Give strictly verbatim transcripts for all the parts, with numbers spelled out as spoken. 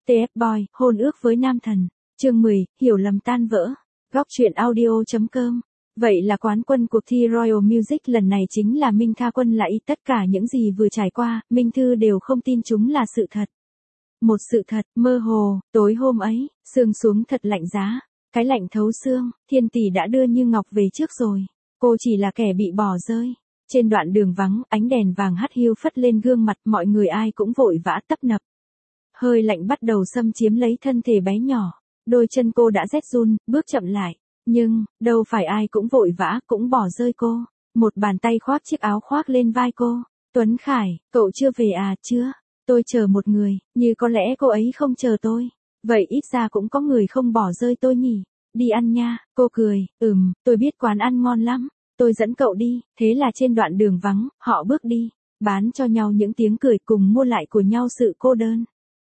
tê ép Boy, hôn ước với nam thần. Chương mười, hiểu lầm tan vỡ. Góc truyện audio chấm com. Vậy là quán quân cuộc thi Royal Music lần này chính là Minh Tha Quân lại, tất cả những gì vừa trải qua, Minh Thư đều không tin chúng là sự thật. Một sự thật, mơ hồ, tối hôm ấy, sương xuống thật lạnh giá. Cái lạnh thấu xương, Thiên Tỷ đã đưa Như Ngọc về trước rồi. Cô chỉ là kẻ bị bỏ rơi. Trên đoạn đường vắng, ánh đèn vàng hắt hiu phất lên gương mặt, mọi người ai cũng vội vã tấp nập. Hơi lạnh bắt đầu xâm chiếm lấy thân thể bé nhỏ. Đôi chân cô đã rét run, bước chậm lại. Nhưng, đâu phải ai cũng vội vã, cũng bỏ rơi cô. Một bàn tay khoác chiếc áo khoác lên vai cô. Tuấn Khải, cậu chưa về à? Chưa. Tôi chờ một người, như có lẽ cô ấy không chờ tôi. Vậy ít ra cũng có người không bỏ rơi tôi nhỉ. Đi ăn nha, cô cười, ừm, tôi biết quán ăn ngon lắm. Tôi dẫn cậu đi. Thế là trên đoạn đường vắng, họ bước đi. Bán cho nhau những tiếng cười cùng mua lại của nhau sự cô đơn.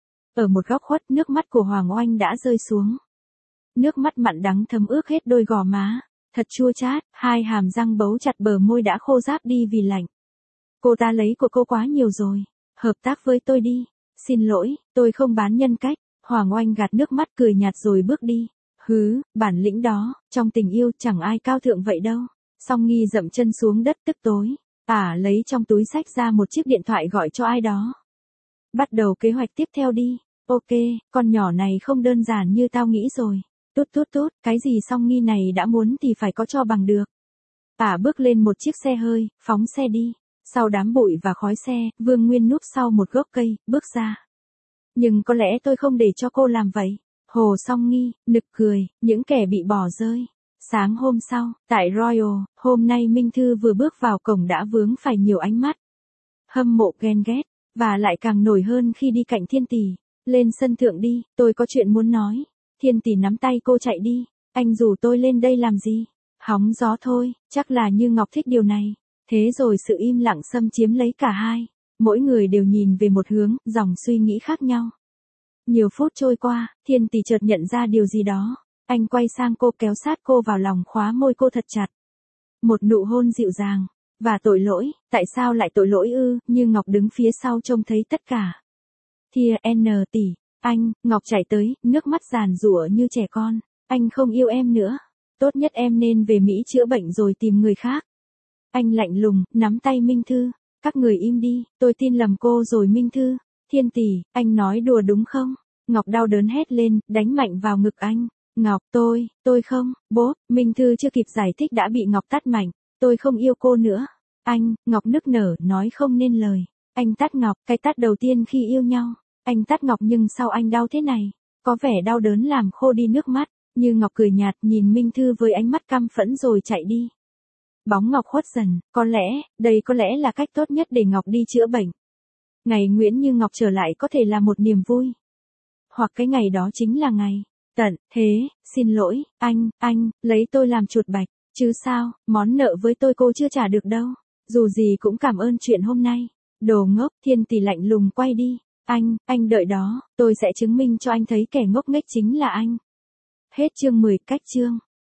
Ở một góc khuất, nước mắt của Hoàng Oanh đã rơi xuống. Nước mắt mặn đắng thấm ướt hết đôi gò má. Thật chua chát, hai hàm răng bấu chặt bờ môi đã khô ráp đi vì lạnh. Cô ta lấy của cô quá nhiều rồi. Hợp tác với tôi đi. Xin lỗi, tôi không bán nhân cách. Hoàng Oanh gạt nước mắt cười nhạt rồi bước đi. Hứ, bản lĩnh đó, trong tình yêu chẳng ai cao thượng vậy đâu. Song Nghi dậm chân xuống đất tức tối. Ả lấy trong túi xách ra một chiếc điện thoại gọi cho ai đó. Bắt đầu kế hoạch tiếp theo đi. Ok, con nhỏ này không đơn giản như tao nghĩ rồi. Tút tút tút, cái gì Song Nghi này đã muốn thì phải có cho bằng được. Ả bước lên một chiếc xe hơi, phóng xe đi. Sau đám bụi và khói xe, Vương Nguyên núp sau một gốc cây, bước ra. Nhưng có lẽ tôi không để cho cô làm vậy. Hồ Song Nghi, nực cười, những kẻ bị bỏ rơi. Sáng hôm sau, tại Royal, hôm nay Minh Thư vừa bước vào cổng đã vướng phải nhiều ánh mắt. Hâm mộ ghen ghét, và lại càng nổi hơn khi đi cạnh Thiên Tỷ. Lên sân thượng đi, tôi có chuyện muốn nói. Thiên Tỷ nắm tay cô chạy đi. Anh rủ tôi lên đây làm gì? Hóng gió thôi, chắc là Như Ngọc thích điều này. Thế rồi sự im lặng xâm chiếm lấy cả hai. Mỗi người đều nhìn về một hướng, dòng suy nghĩ khác nhau. Nhiều phút trôi qua, Thiên Tỷ chợt nhận ra điều gì đó. Anh quay sang cô, kéo sát cô vào lòng, khóa môi cô thật chặt. Một nụ hôn dịu dàng. Và tội lỗi, tại sao lại tội lỗi ư? Như Ngọc đứng phía sau trông thấy tất cả. Thìa N Tỷ, anh, Ngọc chạy tới, nước mắt giàn giụa như trẻ con. Anh không yêu em nữa. Tốt nhất em nên về Mỹ chữa bệnh rồi tìm người khác. Anh lạnh lùng, nắm tay Minh Thư. Các người im đi, tôi tin lầm cô rồi Minh Thư. Thiên Tỷ, anh nói đùa đúng không? Ngọc đau đớn hét lên, đánh mạnh vào ngực anh. Ngọc, tôi, tôi không, bố, Minh Thư chưa kịp giải thích đã bị Ngọc tát mạnh. Tôi không yêu cô nữa. Anh, Ngọc nức nở, nói không nên lời. Anh tát Ngọc, cái tát đầu tiên khi yêu nhau. Anh tát Ngọc nhưng sao anh đau thế này? Có vẻ đau đớn làm khô đi nước mắt. Như Ngọc cười nhạt nhìn Minh Thư với ánh mắt căm phẫn rồi chạy đi. Bóng Ngọc khuất dần, có lẽ, đây có lẽ là cách tốt nhất để Ngọc đi chữa bệnh. Ngày Nguyễn Như Ngọc trở lại có thể là một niềm vui. Hoặc cái ngày đó chính là ngày tận thế. Xin lỗi, anh, anh, lấy tôi làm chuột bạch. Chứ sao, món nợ với tôi cô chưa trả được đâu. Dù gì cũng cảm ơn chuyện hôm nay. Đồ ngốc, Thiên Tỷ lạnh lùng quay đi. Anh, anh đợi đó, tôi sẽ chứng minh cho anh thấy kẻ ngốc nghếch chính là anh. Hết chương mười, cách chương.